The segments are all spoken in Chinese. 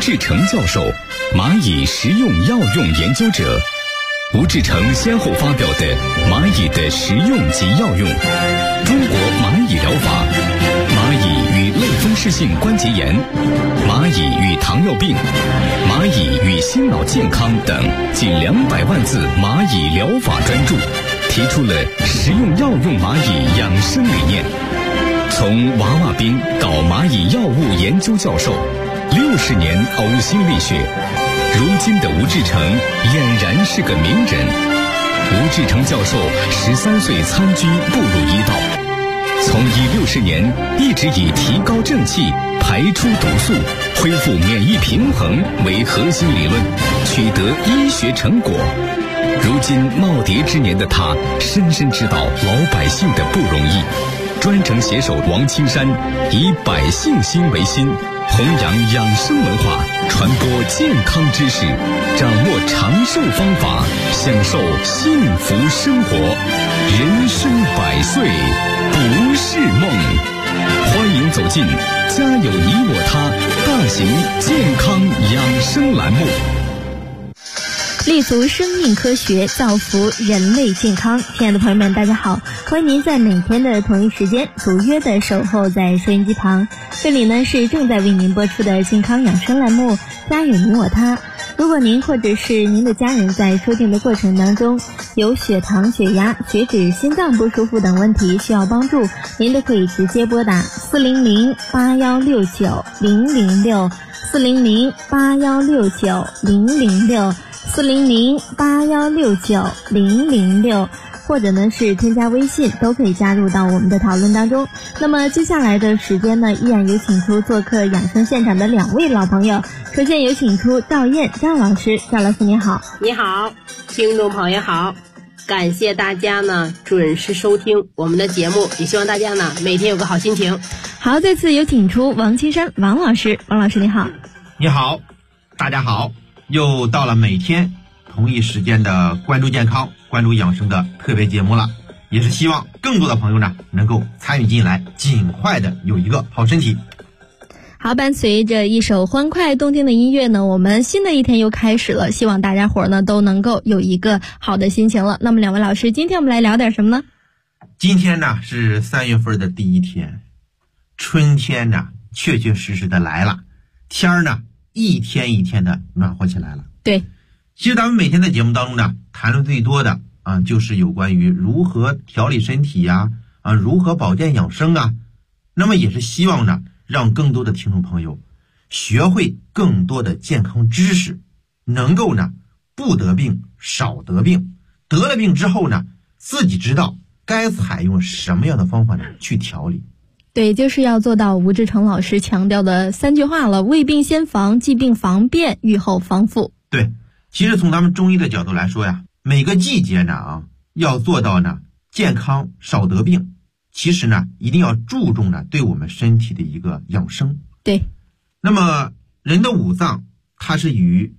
志成教授，蚂蚁食用药用研究者。吴志成先后发表的《蚂蚁的食用及药用》、《中国蚂蚁疗法》、《蚂蚁与类风湿性关节炎》、《蚂蚁与糖尿病》、《蚂蚁与心脑健康》等近200万字蚂蚁疗法专著，提出了食用药用蚂蚁养生理念。从娃娃兵到蚂蚁药物研究教授，60年呕心沥血，如今的吴志成俨然是个名人。吴志成教授13岁参军步入医道，从医60年一直以提高正气、排出毒素、恢复免疫平衡为核心理论，取得医学成果。如今耄耋之年的他，深深知道老百姓的不容易。专程携手王青山，以百姓心为心，弘扬养生文化，传播健康知识，掌握长寿方法，享受幸福生活。人生100岁不是梦。欢迎走进家有你我他大型健康养生栏目， 立足生命科学，造福人类健康。亲爱的朋友们，大家好，欢迎您在每天的同一时间如约的守候在收音机旁。这里呢是正在为您播出的健康养生栏目，家有你我他。如果您或者是您的家人在收听的过程当中有血糖、血压、血脂、心脏不舒服等问题需要帮助，您都可以直接拨打400-8169-006 400-8169-006 400-8169-006，或者呢是添加微信，都可以加入到我们的讨论当中。那么接下来的时间呢，依然有请出做客养生现场的2位老朋友。首先有请出赵燕赵老师，赵老师你好。 你好，听众朋友好，感谢大家呢准时收听我们的节目，也希望大家呢每天有个好心情。 好，再次有请出王青山王老师，王老师你好。 你好，大家好，又到了每天同一时间的关注健康、关注养生的特别节目了，也是希望更多的朋友呢能够参与进来，尽快的有一个好身体。 好，伴随着一首欢快动听的音乐呢，我们新的一天又开始了，希望大家伙呢都能够有一个好的心情了。那么2位老师，今天我们来聊点什么呢？ 今天呢是3月份的第一天，春天呢确确实实的来了，天儿呢一天一天的暖和起来了。 对， 其实咱们每天在节目当中呢谈论最多的就是有关于如何调理身体呀，如何保健养生啊。那么也是希望呢让更多的听众朋友学会更多的健康知识，能够呢不得病少得病，得了病之后呢自己知道该采用什么样的方法呢去调理。 对，就是要做到吴志成老师强调的3句话了：未病先防，既病防变，预后防复。 对，其实从咱们中医的角度来说呀，每个季节呢要做到呢健康少得病，其实呢一定要注重呢对我们身体的一个养生。 对， 那么人的五脏它是与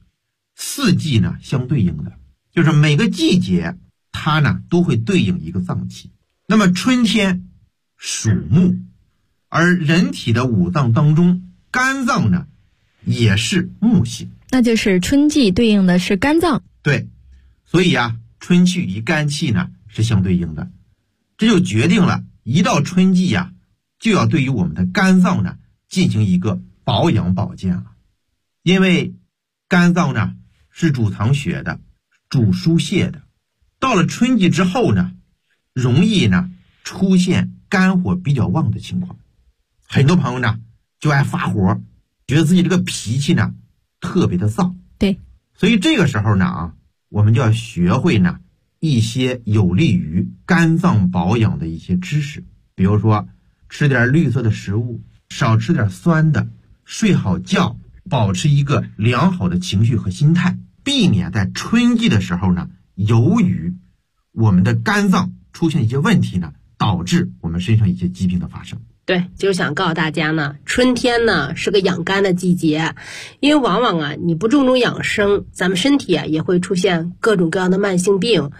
4季呢相对应的，就是每个季节它呢都会对应一个脏器。那么春天属木，而人体的五脏当中肝脏呢也是木性， 那就是春季对应的是肝脏。 对，所以春气与肝气呢是相对应的，这就决定了一到春季就要对于我们的肝脏呢进行一个保养保健了。因为肝脏呢是主藏血的，主疏泄的，到了春季之后呢容易呢出现肝火比较旺的情况，很多朋友呢就爱发火，觉得自己这个脾气呢特别的燥。 对， 所以这个时候呢我们就要学会呢一些有利于肝脏保养的一些知识，比如说吃点绿色的食物，少吃点酸的，睡好觉，保持一个良好的情绪和心态，避免在春季的时候呢由于我们的肝脏出现一些问题呢导致我们身上一些疾病的发生。 对，就是想告诉大家呢，春天呢是个养肝的季节，因为往往你不注重养生，咱们身体也会出现各种各样的慢性病。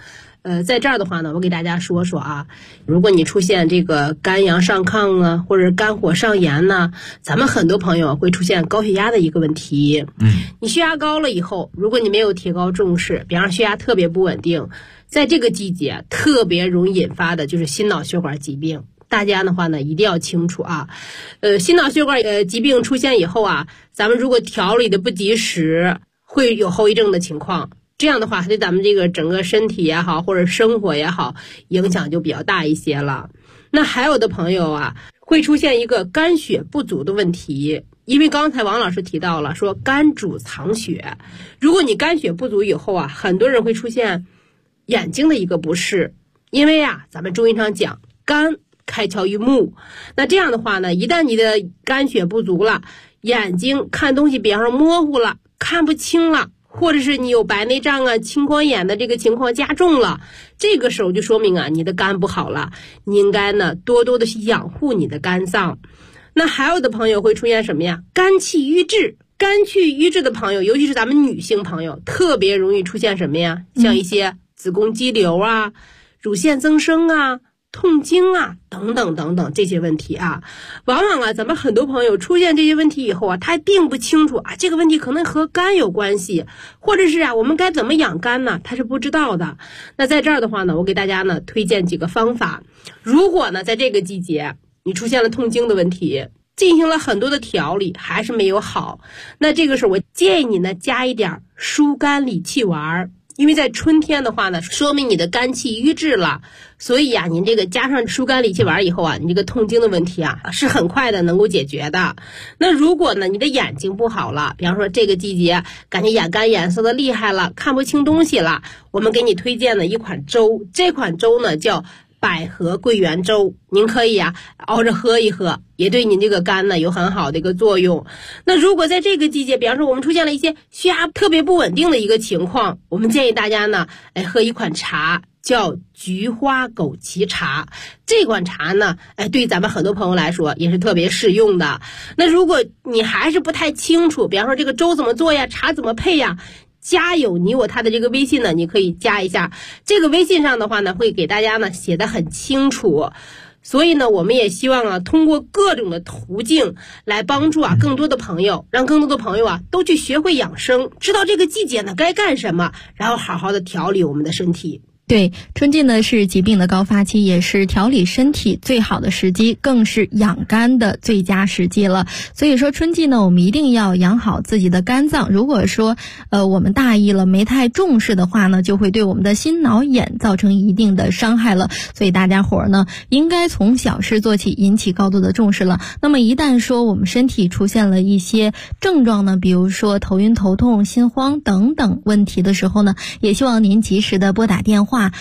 在这儿的话呢，我给大家说说啊，如果你出现这个肝阳上亢啊，或者肝火上炎呢，咱们很多朋友会出现高血压的一个问题。你血压高了以后，如果你没有提高重视，比方说血压特别不稳定，在这个季节特别容易引发的就是心脑血管疾病。大家的话呢，一定要清楚啊，心脑血管疾病出现以后啊，咱们如果调理的不及时，会有后遗症的情况。这样的话，对咱们这个整个身体也好，或者生活也好，影响就比较大一些了。那还有的朋友啊，会出现一个肝血不足的问题，因为刚才王老师提到了，说肝主藏血，如果你肝血不足以后啊，很多人会出现眼睛的一个不适，因为啊，咱们中医上讲肝开窍于目，那这样的话呢，一旦你的肝血不足了，眼睛看东西比方说模糊了，看不清了，或者是你有白内障啊、青光眼的这个情况加重了，这个时候就说明啊，你的肝不好了，你应该呢多多的去养护你的肝脏。那还有的朋友会出现什么呀？肝气郁滞。肝气郁滞的朋友，尤其是咱们女性朋友，特别容易出现什么呀？像一些子宫肌瘤啊、乳腺增生啊、痛经啊等等等等这些问题啊，往往啊咱们很多朋友出现这些问题以后啊，他并不清楚啊这个问题可能和肝有关系，或者是啊我们该怎么养肝呢？他是不知道的。那在这儿的话呢，我给大家呢推荐几个方法。如果呢在这个季节你出现了痛经的问题，进行了很多的调理还是没有好，那这个时候我建议你呢加一点疏肝理气丸。因为在春天的话呢，说明你的肝气郁滞了，所以啊，您这个加上疏肝理气丸以后啊，你这个痛经的问题啊是很快的能够解决的。那如果呢你的眼睛不好了，比方说这个季节感觉眼干眼涩的厉害了，看不清东西了，我们给你推荐了一款粥，这款粥呢叫百合桂圆粥，您可以啊熬着喝一喝，也对您这个肝呢有很好的一个作用。那如果在这个季节，比方说我们出现了一些血压特别不稳定的一个情况，我们建议大家呢喝一款茶，叫菊花枸杞茶。这款茶呢对咱们很多朋友来说也是特别适用的。那如果你还是不太清楚，比方说这个粥怎么做呀，茶怎么配呀，家有你我他的这个微信呢，你可以加一下。这个微信上的话呢，会给大家呢写得很清楚。所以呢，我们也希望啊，通过各种的途径来帮助啊更多的朋友，让更多的朋友啊都去学会养生，知道这个季节呢该干什么，然后好好的调理我们的身体。 对，春季呢是疾病的高发期，也是调理身体最好的时机，更是养肝的最佳时机了。所以说春季呢，我们一定要养好自己的肝脏。如果说我们大意了，没太重视的话呢，就会对我们的心脑眼造成一定的伤害了。所以大家伙呢，应该从小事做起，引起高度的重视了。那么一旦说我们身体出现了一些症状呢，比如说头晕头痛、心慌等等问题的时候呢，也希望您及时的拨打电话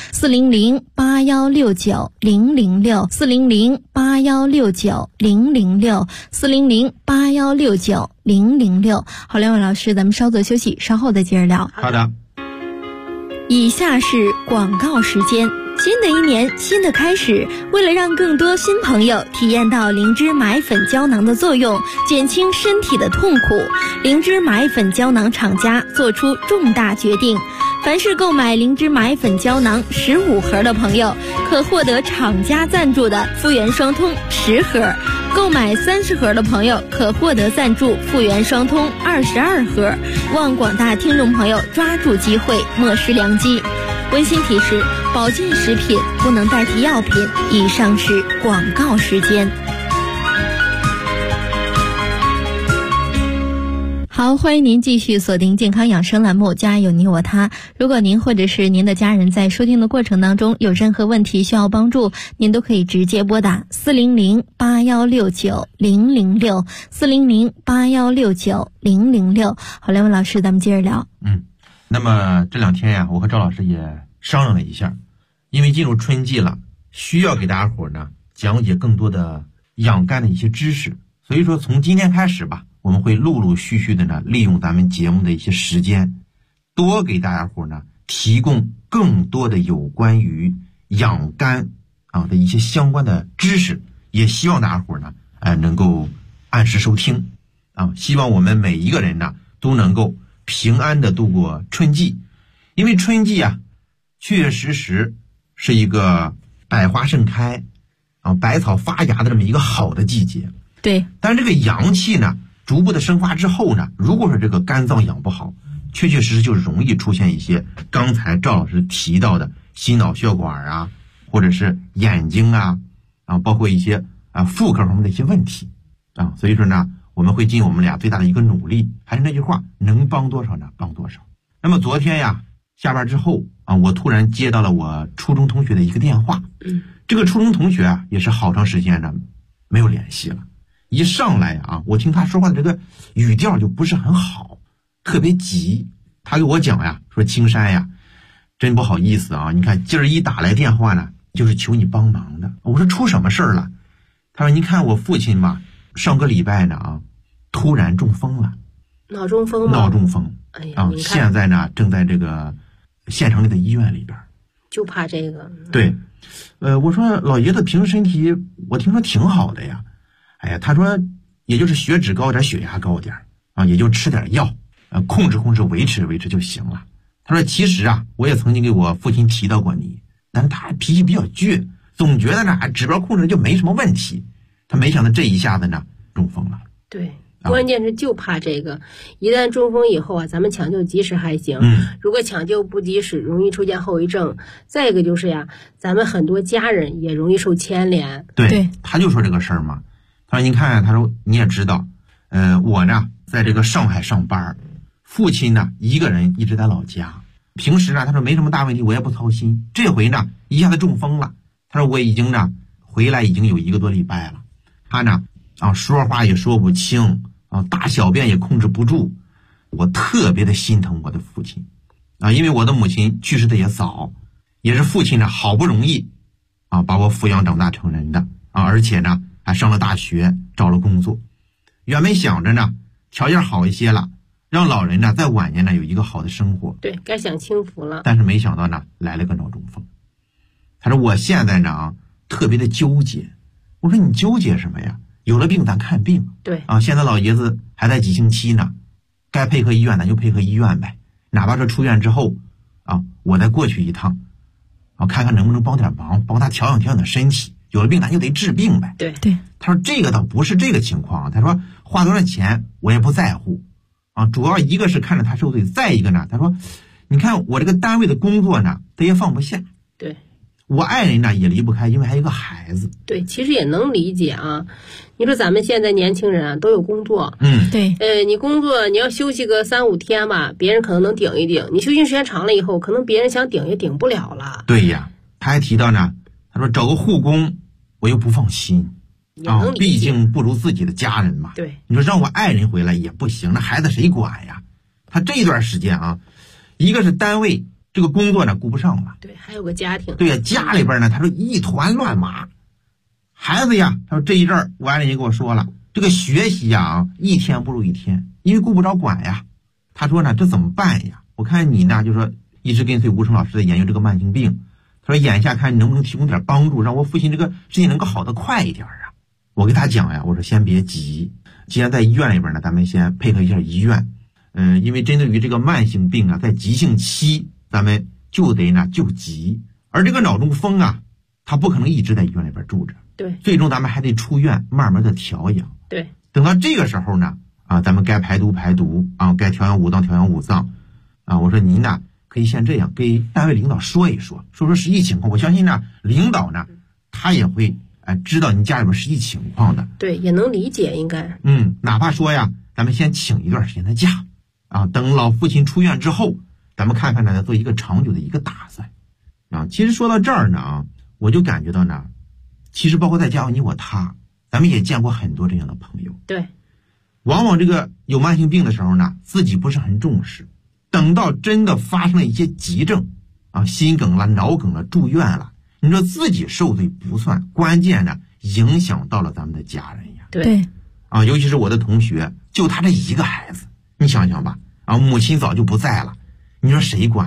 400-8169-006，400-8169-006，400-8169-006。好，两位老师，咱们稍作休息，稍后再接着聊。 好的。 以下是广告时间。新的一年，新的开始，为了让更多新朋友体验到灵芝买粉胶囊的作用，减轻身体的痛苦，灵芝买粉胶囊厂家做出重大决定，凡是购买灵芝买粉胶囊15盒的朋友，可获得厂家赞助的复原双通10盒，购买30盒的朋友可获得赞助复原双通22盒。望广大听众朋友抓住机会，莫失良机。温馨提示：保健食品不能代替药品。以上是广告时间。好，欢迎您继续锁定健康养生栏目，家有你我他。如果您或者是您的家人在收听的过程当中有任何问题需要帮助，您都可以直接拨打400-8169-006，400-8169-006。好，两位老师，咱们接着聊。 那么这两天呀，我和赵老师也商量了一下，因为进入春季了，需要给大家伙呢讲解更多的养肝的一些知识，所以说从今天开始吧，我们会陆陆续续的呢利用咱们节目的一些时间，多给大家伙呢提供更多的有关于养肝的一些相关的知识，也希望大家伙呢能够按时收听希望我们每一个人呢都能够平安的度过春季。因为春季确确实实是一个百花盛开百草发芽的这么一个好的季节。 对， 但是这个阳气呢逐步的生发之后呢，如果说这个肝脏养不好，确确实实就容易出现一些刚才赵老师提到的心脑血管啊，或者是眼睛啊，包括一些妇科方面的一些问题所以说呢，我们会尽我们俩最大的一个努力，还是那句话，能帮多少呢帮多少。那么昨天呀下班之后我突然接到了我初中同学的一个电话。这个初中同学也是好长时间呢没有联系了。一上来我听他说话的这个语调就不是很好，特别急。他给我讲说青山真不好意思你看今儿一打来电话呢，就是求你帮忙的。我说出什么事儿了？他说你看我父亲吧，上个礼拜呢突然中风了。 脑中风吗？ 脑中风。 哎呀， 现在呢正在这个县城里的医院里边。 就怕这个。 对，我说老爷子平时身体我听说挺好的呀。哎呀，他说也就是血脂高点，血压高点也就吃点药控制控制，维持维持就行了。他说其实我也曾经给我父亲提到过你，但是他脾气比较倔，总觉得呢指标控制就没什么问题。他没想到这一下子呢中风了。 对，关键是就怕这个，一旦中风以后咱们抢救及时还行，如果抢救不及时，容易出现后遗症。再一个就是咱们很多家人也容易受牵连。 对，他就说这个事儿嘛。他说您看，他说你也知道，我呢在这个上海上班，父亲呢一个人一直在老家，平时呢他说没什么大问题，我也不操心。这回呢一下子中风了，他说我已经呢回来已经有1个多礼拜了，他呢说话也说不清大小便也控制不住。我特别的心疼我的父亲因为我的母亲去世的也早，也是父亲呢好不容易把我抚养长大成人的而且呢还上了大学，找了工作。原本想着呢条件好一些了，让老人呢在晚年呢有一个好的生活。 对，该享清福了。 但是没想到呢来了个脑中风。他说我现在呢特别的纠结。我说你纠结什么呀？有了病咱看病。 对现在老爷子还在急性期呢，该配合医院咱就配合医院呗。哪怕是出院之后我再过去一趟看看能不能帮点忙，帮他调养调养的身体。有了病咱就得治病呗。 对， 他说这个倒不是这个情况。他说花多少钱我也不在乎主要一个是看着他受罪，再一个呢他说你看我这个单位的工作呢他也放不下。 对， 我爱人呢也离不开，因为还有一个孩子。 对，其实也能理解你说咱们现在年轻人都有工作。 对， 你工作你要休息个3-5天吧，别人可能能顶一顶，你休息时间长了以后，可能别人想顶也顶不了了。 对呀，他还提到呢，他说找个护工我又不放心毕竟不如自己的家人嘛。 对， 你说让我爱人回来也不行，那孩子谁管呀？他这段时间一个是单位这个工作呢顾不上了， 对，还有个家庭。 对呀，家里边呢他说一团乱麻。孩子呀，他说这一阵儿我爱人也跟我说了，这个学习一天不如一天，因为顾不着管呀。他说呢这怎么办呀？我看你呢就说一直跟随吴成老师在研究这个慢性病，他说眼下看你能不能提供点帮助，让我父亲这个事情能够好得快一点我给他讲我说先别急，既然在医院里边呢，咱们先配合一下医院。因为针对于这个慢性病在急性期咱们就得呢救急，而这个脑中风他不可能一直在医院里边住着。 对， 最终咱们还得出院慢慢的调养。 对， 等到这个时候呢咱们该排毒排毒该调养五脏调养五脏我说您呢可以先这样给单位领导说一说实际情况。我相信呢领导呢他也会知道您家里边实际情况的。 对，也能理解应该。 哪怕说咱们先请一段时间的假等老父亲出院之后，咱们看看呢做一个长久的一个打算其实说到这儿呢我就感觉到呢，其实包括在家你我他，咱们也见过很多这样的朋友。 对， 往往这个有慢性病的时候呢，自己不是很重视，等到真的发生了一些急症心梗了脑梗了住院了，你说自己受罪不算，关键呢影响到了咱们的家人呀。 对尤其是我的同学，就他这一个孩子，你想想吧母亲早就不在了，你说谁管呀？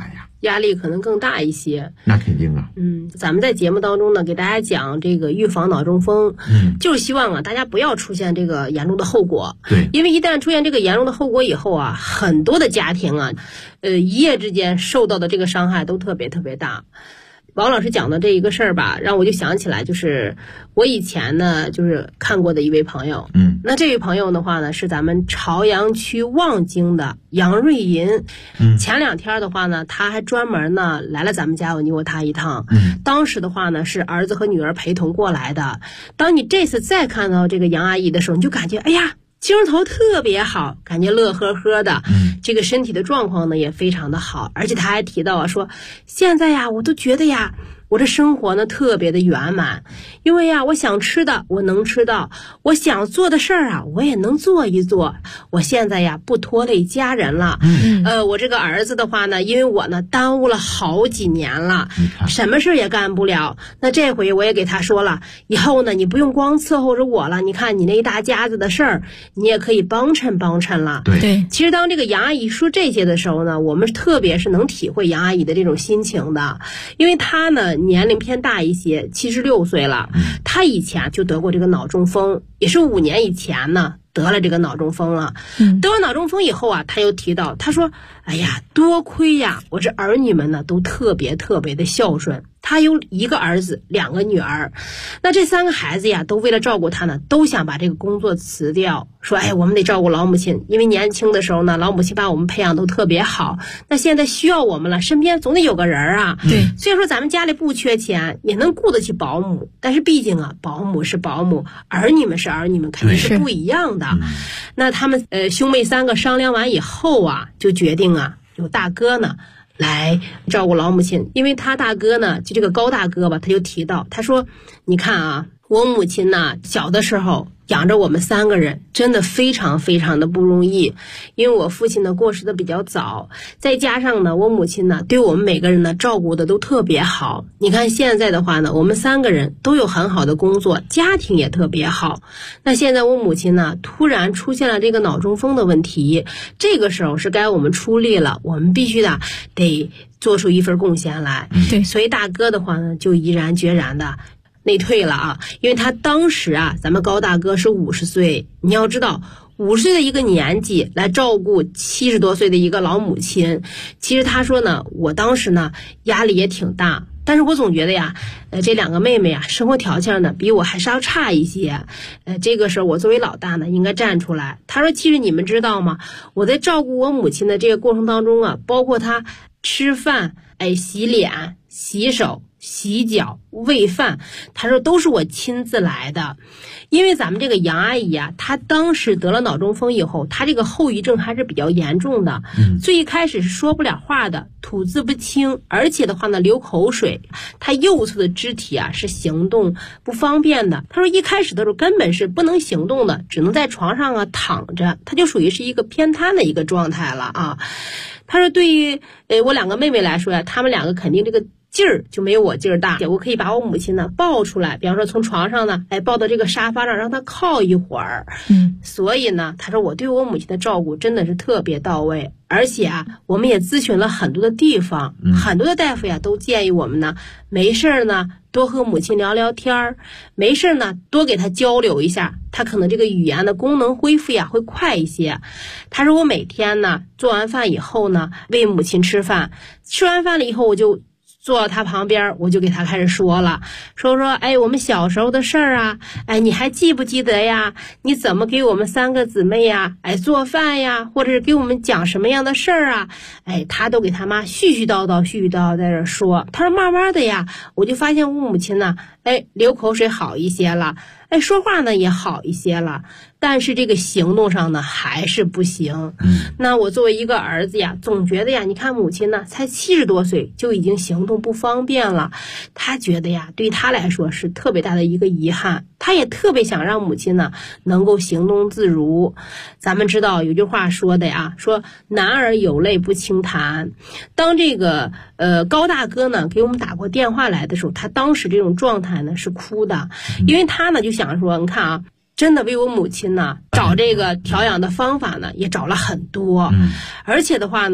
压力可能更大一些。 那肯定啊。 咱们在节目当中呢，给大家讲这个预防脑中风，就是希望啊大家不要出现这个严重的后果。 对， 因为一旦出现这个严重的后果以后啊，很多的家庭啊，一夜之间受到的这个伤害都特别特别大。王老师讲的这一个事儿吧，让我就想起来，就是我以前呢，就是看过的一位朋友。那这位朋友的话呢，是咱们朝阳区望京的杨瑞银。前2天的话呢，他还专门呢来了咱们家，我你我他一趟。当时的话呢，是儿子和女儿陪同过来的。当你这次再看到这个杨阿姨的时候，你就感觉哎呀，精神头特别好，感觉乐呵呵的。这个身体的状况呢也非常的好，而且他还提到啊，说现在呀，我都觉得呀，我这生活呢特别的圆满，因为呀，我想吃的我能吃到，我想做的事儿啊，我也能做一做。我现在呀不拖累家人了。我这个儿子的话呢，因为我呢耽误了好几年了，什么事也干不了。那这回我也给他说了，以后呢你不用光伺候着我了，你看你那一大家子的事儿，你也可以帮衬帮衬了。 对， 其实当这个杨阿姨说这些的时候呢，我们特别是能体会杨阿姨的这种心情的，因为她呢年龄偏大一些，76岁了。她以前就得过这个脑中风，也是5年以前呢得了这个脑中风了。得完脑中风以后啊，她又提到，她说哎呀，多亏呀我这儿女们呢都特别特别的孝顺。他有1个儿子2个女儿，那这3个孩子呀都为了照顾他呢，都想把这个工作辞掉，说哎，我们得照顾老母亲，因为年轻的时候呢，老母亲把我们培养都特别好，那现在需要我们了，身边总得有个人啊。 对， 虽然说咱们家里不缺钱，也能雇得起保姆，但是毕竟啊，保姆是保姆，儿女们是儿女们，肯定是不一样的。那他们兄妹3个商量完以后啊，就决定啊，有大哥呢来照顾老母亲。因为他大哥呢，就这个高大哥吧，他就提到，他说你看啊，我母亲呢小的时候养着我们3个人，真的非常非常的不容易。因为我父亲呢过世的比较早，再加上呢我母亲呢对我们每个人呢照顾的都特别好。你看现在的话呢，我们3个人都有很好的工作，家庭也特别好。那现在我母亲呢突然出现了这个脑中风的问题，这个时候是该我们出力了，我们必须的得做出一份贡献来。 对， 所以大哥的话呢就毅然决然的内退了啊。因为他当时啊，咱们高大哥是50岁，你要知道50岁的一个年纪来照顾70多岁的一个老母亲，其实他说呢，我当时呢压力也挺大，但是我总觉得呀，这2个妹妹啊，生活条件呢比我还是要差一些，这个时候我作为老大呢应该站出来。他说其实你们知道吗，我在照顾我母亲的这个过程当中啊，包括她吃饭、洗脸、洗手、洗脚、喂饭，他说都是我亲自来的。因为咱们这个杨阿姨啊，她当时得了脑中风以后，她这个后遗症还是比较严重的。最一开始是说不了话的，吐字不清，而且的话呢流口水，她右侧的肢体啊是行动不方便的。她说一开始的时候根本是不能行动的，只能在床上啊躺着，她就属于是一个偏瘫的一个状态了啊。她说对于我2个妹妹来说呀，她们2个肯定这个劲儿就没有我劲儿大，我可以把我母亲呢抱出来，比方说从床上呢，抱到这个沙发上，让她靠一会儿。所以呢，他说我对我母亲的照顾真的是特别到位，而且啊，我们也咨询了很多的地方，很多的大夫呀都建议我们呢，没事儿呢多和母亲聊聊天儿，没事儿呢多给她交流一下，她可能这个语言的功能恢复呀会快一些。他说我每天呢做完饭以后呢喂母亲吃饭，吃完饭了以后我就坐到他旁边，我就给他开始说了，说我们小时候的事儿啊，你还记不记得呀？你怎么给我们3个姊妹呀，做饭呀，或者是给我们讲什么样的事儿啊？他都给他妈絮絮叨叨在这说。他说慢慢的呀，我就发现我母亲呢，流口水好一些了，说话呢也好一些了，但是这个行动上呢还是不行。那我作为一个儿子呀，总觉得呀，你看母亲呢才70多岁就已经行动不方便了，他觉得呀，对他来说是特别大的一个遗憾，他也特别想让母亲呢能够行动自如。咱们知道有句话说的呀，说男儿有泪不轻弹。当这个高大哥呢给我们打过电话来的时候，他当时这种状态呢是哭的，因为他呢就想说，你看啊，真的为我母亲呢找这个调养的方法呢也找了很多，而且的话呢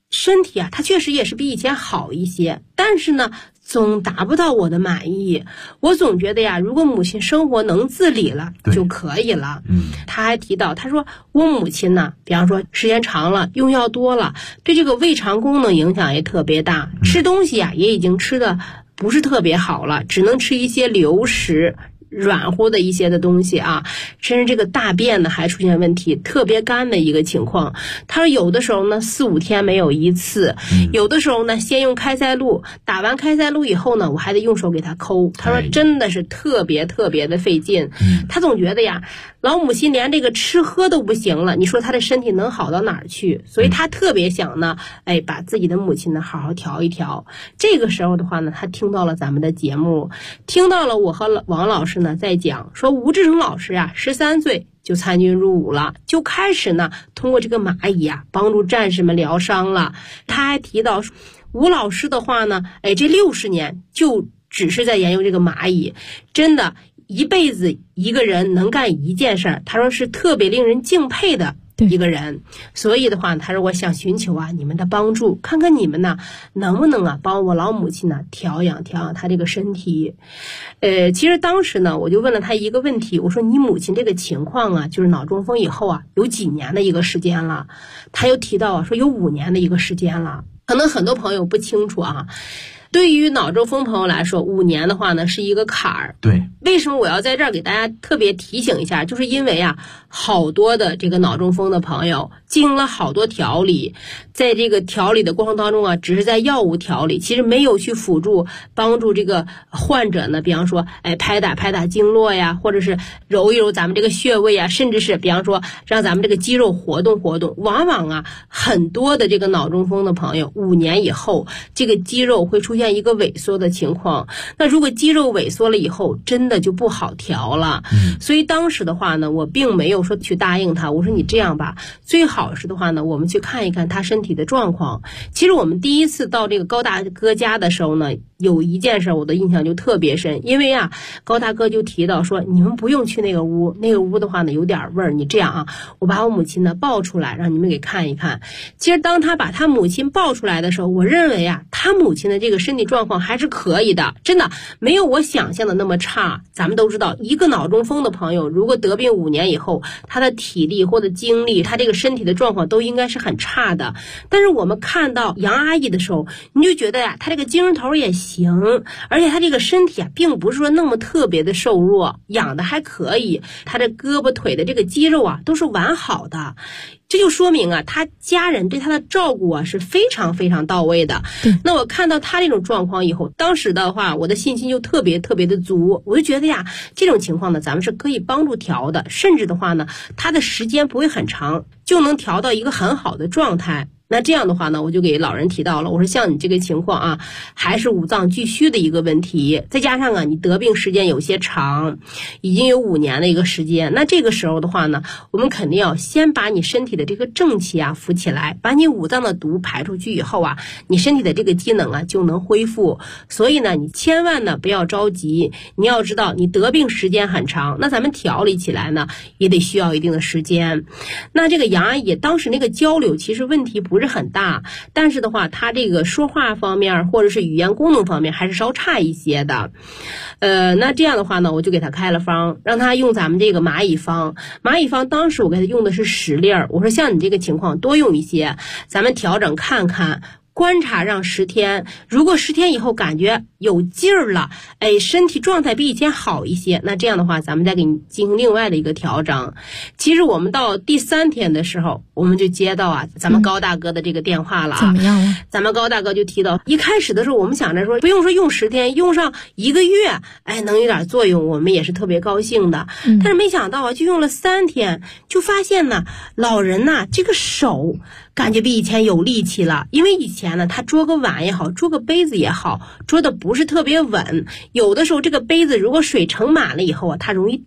身体啊，它确实也是比以前好一些，但是呢总达不到我的满意。我总觉得呀，如果母亲生活能自理了就可以了。他还提到，他说我母亲呢，比方说时间长了，用药多了，对这个胃肠功能影响也特别大，吃东西啊也已经吃的不是特别好了，只能吃一些流食。软乎的一些的东西啊，甚至这个大便呢还出现问题，特别干的一个情况。他说有的时候呢4-5天没有一次，有的时候呢先用开塞露，打完开塞露以后呢我还得用手给他抠。他说真的是特别特别的费劲。他总觉得呀，老母亲连这个吃喝都不行了，你说他的身体能好到哪儿去？所以他特别想呢，把自己的母亲呢好好调一调。这个时候的话呢，他听到了咱们的节目，听到了我和王老师呢在讲说，吴志成老师啊13岁就参军入伍了，就开始呢通过这个蚂蚁啊帮助战士们疗伤了。他还提到吴老师的话呢，这60年就只是在研究这个蚂蚁，真的一辈子一个人能干一件事儿，他说是特别令人敬佩的一个人。所以的话，他说我想寻求啊你们的帮助，看看你们呢能不能啊帮我老母亲呢调养调养她这个身体。其实当时呢我就问了他一个问题，我说你母亲这个情况啊，就是脑中风以后啊有几年的一个时间了？他又提到说有5年的一个时间了。可能很多朋友不清楚啊，对于脑中风朋友来说，5年的话呢是一个坎儿。 对， 为什么我要在这儿给大家特别提醒一下？就是因为啊，好多的这个脑中风的朋友经了好多调理，在这个调理的过程当中啊，只是在药物调理，其实没有去辅助帮助这个患者呢，比方说拍打经络呀，或者是揉一揉咱们这个穴位啊，甚至是比方说让咱们这个肌肉活动活动。往往啊，很多的这个脑中风的朋友5年以后，这个肌肉会出现一个萎缩的情况。那如果肌肉萎缩了以后，真的就不好调了。所以当时的话呢，我并没有说去答应他，我说你这样吧，最好是的话呢，我们去看一看他身体的状况。其实我们第一次到这个高大哥家的时候呢，有一件事我的印象就特别深，因为啊，高大哥就提到说，你们不用去那个屋，那个屋的话呢有点味儿，你这样啊，我把我母亲呢抱出来，让你们给看一看。其实当他把他母亲抱出来的时候，我认为啊，他母亲的这个身体状况还是可以的，真的没有我想象的那么差。咱们都知道，一个脑中风的朋友如果得病5年以后，他的体力或者精力，他这个身体的状况都应该是很差的。但是我们看到杨阿姨的时候，你就觉得呀，她这个精神头也行，而且她这个身体啊，并不是说那么特别的瘦弱，养的还可以，她的胳膊腿的这个肌肉啊，都是完好的。这就说明啊，他家人对他的照顾啊是非常非常到位的。那我看到他这种状况以后，当时的话我的信心就特别特别的足，我就觉得呀，这种情况呢咱们是可以帮助调的，甚至的话呢他的时间不会很长，就能调到一个很好的状态。那这样的话呢，我就给老人提到了，我说像你这个情况啊，还是五脏俱虚的一个问题，再加上啊你得病时间有些长，已经有5年的一个时间，那这个时候的话呢，我们肯定要先把你身体的这个正气啊扶起来，把你五脏的毒排出去以后啊，你身体的这个机能啊就能恢复。所以呢，你千万呢不要着急，你要知道你得病时间很长，那咱们调理起来呢也得需要一定的时间。那这个杨阿姨当时那个交流其实问题不是很大，但是的话她这个说话方面或者是语言功能方面还是稍差一些的。那这样的话呢，我就给她开了方，让她用咱们这个蚂蚁方。蚂蚁方当时我给她用的是10粒儿，我说像你这个情况多用一些，咱们调整看看，观察上10天，如果10天以后感觉有劲儿了，身体状态比以前好一些，那这样的话咱们再给你进行另外的一个调整。其实我们到第3天的时候，我们就接到啊咱们高大哥的这个电话了啊。 怎么样了？ 咱们高大哥就提到，一开始的时候我们想着说不用说用10天，用上1个月，能有点作用，我们也是特别高兴的。但是没想到啊，就用了3天，就发现呢，老人呐这个手感觉比以前有力气了。因为以前呢他捉个碗也好，捉个杯子也好，捉的不是特别稳，有的时候这个杯子如果水盛满了以后啊，它容易掉。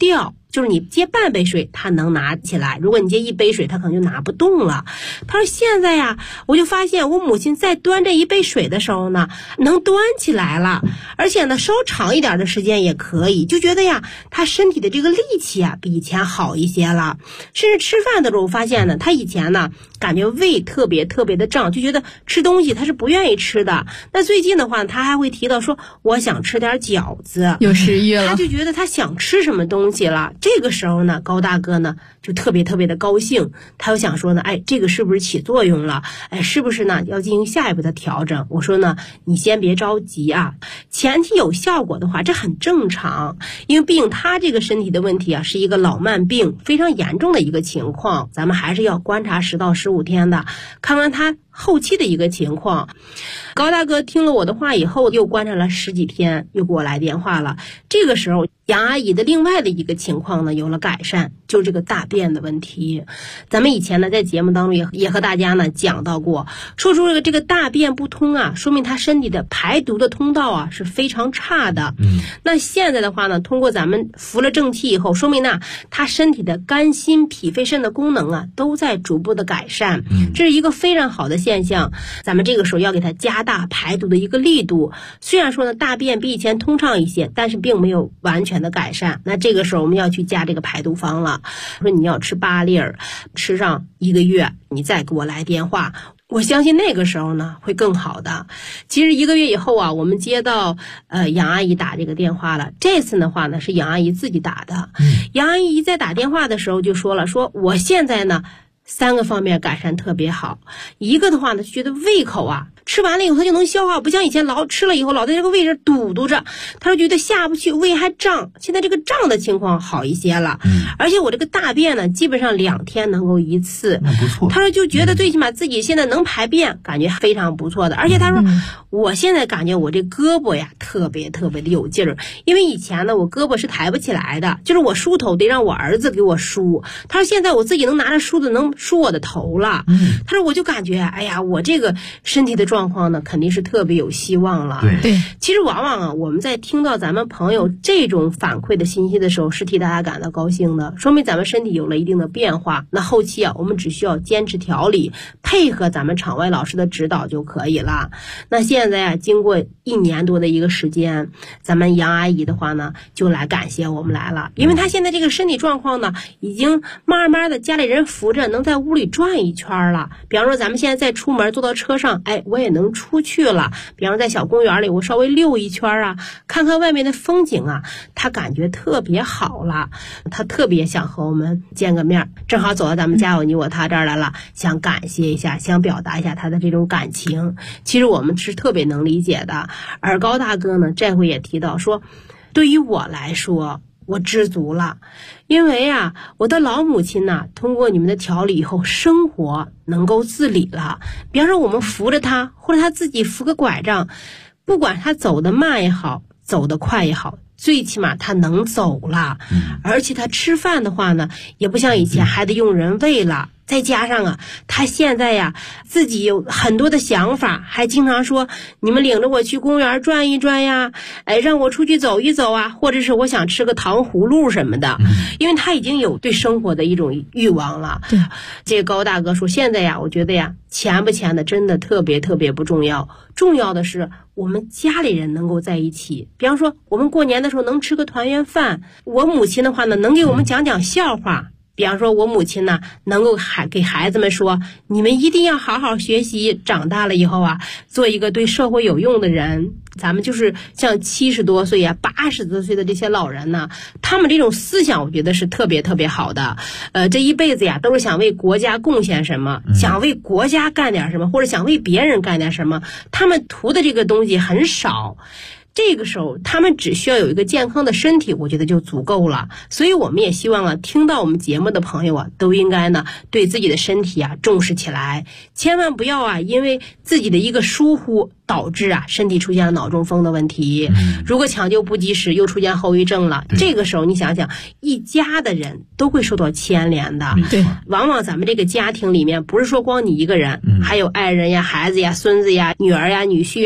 就是你接半杯水它能拿起来，如果你接一杯水它可能就拿不动了。他说现在呀，我就发现我母亲在端这一杯水的时候呢，能端起来了，而且呢稍长一点的时间也可以，就觉得呀她身体的这个力气啊比以前好一些了。甚至吃饭的时候发现呢，她以前呢感觉胃特别的胀，就觉得吃东西她是不愿意吃的。那最近的话她还会提到说我想吃点饺子， 有食欲了， 她就觉得她想吃什么东西了。这个时候呢，高大哥呢就特别的高兴，他又想说呢，哎，这个是不是起作用了？哎，是不是呢要进行下一步的调整？我说呢，你先别着急啊，前期有效果的话，这很正常，因为毕竟他这个身体的问题啊，是一个老慢病，非常严重的一个情况，咱们还是要观察10到15天的，看看他后期的一个情况。高大哥听了我的话以后，又观察了10几天，又给我来电话了。这个时候杨阿姨的另外的一个情况呢有了改善，就是这个大便的问题。咱们以前呢在节目当中也和大家呢讲到过，说出这个大便不通啊，说明他身体的排毒的通道啊是非常差的。那现在的话呢，通过咱们服了正气以后，说明呢他身体的肝心脾肺肾的功能啊都在逐步的改善，这是一个非常好的现象。咱们这个时候要给他加大排毒的一个力度。虽然说呢大便比以前通畅一些，但是并没有完全的改善。那这个时候我们要去加这个排毒方了，说你要吃8粒儿，吃上1个月，你再给我来电话。我相信那个时候呢会更好的。其实1个月以后啊，我们接到杨阿姨打这个电话了。这次的话呢是杨阿姨自己打的。杨阿姨在打电话的时候就说了，说我现在呢3个方面改善特别好。一个的话呢，就觉得胃口啊，吃完了以后他就能消化，不像以前老吃了以后老在这个胃这堵着，他说觉得下不去，胃还胀。现在这个胀的情况好一些了，而且我这个大便呢基本上2天能够1次， 那不错。 他说就觉得最起码自己现在能排便，感觉非常不错的。而且他说我现在感觉我这胳膊呀特别的有劲儿，因为以前呢我胳膊是抬不起来的，就是我梳头得让我儿子给我梳，他说现在我自己能拿着梳子能梳我的头了。他说我就感觉哎呀，我这个身体的状况呢肯定是特别有希望了。 对， 其实往往啊我们在听到咱们朋友这种反馈的信息的时候，是替大家感到高兴的，说明咱们身体有了一定的变化。那后期啊我们只需要坚持调理，配合咱们场外老师的指导就可以了。那现在啊经过1年多的一个时间，咱们杨阿姨的话呢就来感谢我们来了，因为她现在这个身体状况呢已经慢慢的家里人扶着能在屋里转一圈了。比方说咱们现在再出门坐到车上，哎，我也能出去了。比方说在小公园里我稍微溜一圈啊，看看外面的风景啊，她感觉特别好了。她特别想和我们见个面，正好走到咱们家有你我他这儿来了，想感谢一下，想表达一下她的这种感情。其实我们是特别能理解的。而高大哥呢这回也提到说，对于我来说我知足了，因为啊我的老母亲呢通过你们的调理以后生活能够自理了。比方说我们扶着她，或者她自己扶个拐杖，不管她走得慢也好，走得快也好，最起码她能走了。而且她吃饭的话呢也不像以前还得用人喂了。再加上啊他现在呀自己有很多的想法，还经常说你们领着我去公园转一转呀，哎，让我出去走一走啊，或者是我想吃个糖葫芦什么的。因为他已经有对生活的一种欲望了。 对， 这个高大哥说现在呀我觉得呀钱不钱的真的特别不重要，重要的是我们家里人能够在一起。比方说我们过年的时候能吃个团圆饭，我母亲的话呢能给我们讲笑话。比方说我母亲呢能够给孩子们说，你们一定要好好学习，长大了以后啊做一个对社会有用的人。咱们就是像70多岁啊80多岁的这些老人呢，他们这种思想我觉得是特别好的。这一辈子呀都是想为国家贡献什么，想为国家干点什么，或者想为别人干点什么，他们图的这个东西很少。这个时候他们只需要有一个健康的身体，我觉得就足够了。所以我们也希望啊听到我们节目的朋友啊都应该呢对自己的身体啊重视起来，千万不要啊因为自己的一个疏忽导致啊身体出现了脑中风的问题。如果抢救不及时又出现后遗症了，这个时候你想想一家的人都会受到牵连的。 对， 往往咱们这个家庭里面不是说光你一个人，还有爱人呀孩子呀孙子呀女儿呀女婿呀，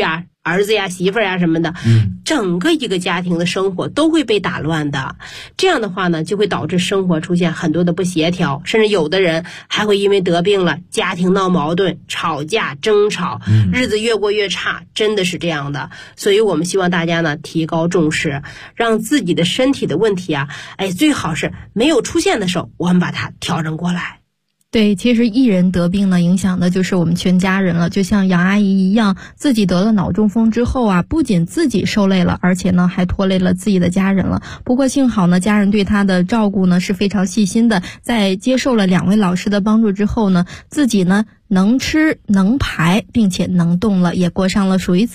儿子呀、媳妇儿呀什么的，整个一个家庭的生活都会被打乱的。这样的话呢，就会导致生活出现很多的不协调，甚至有的人还会因为得病了，家庭闹矛盾、吵架、争吵，日子越过越差，真的是这样的。所以我们希望大家呢提高重视，让自己的身体的问题啊，最好是没有出现的时候，我们把它调整过来。 对，其实一人得病呢，影响的就是我们全家人了。就像杨阿姨一样，自己得了脑中风之后啊，不仅自己受累了，而且呢还拖累了自己的家人了。不过幸好呢，家人对她的照顾呢是非常细心的，在接受了2位老师的帮助之后呢，自己呢能吃能排，并且能动了，也过上了属于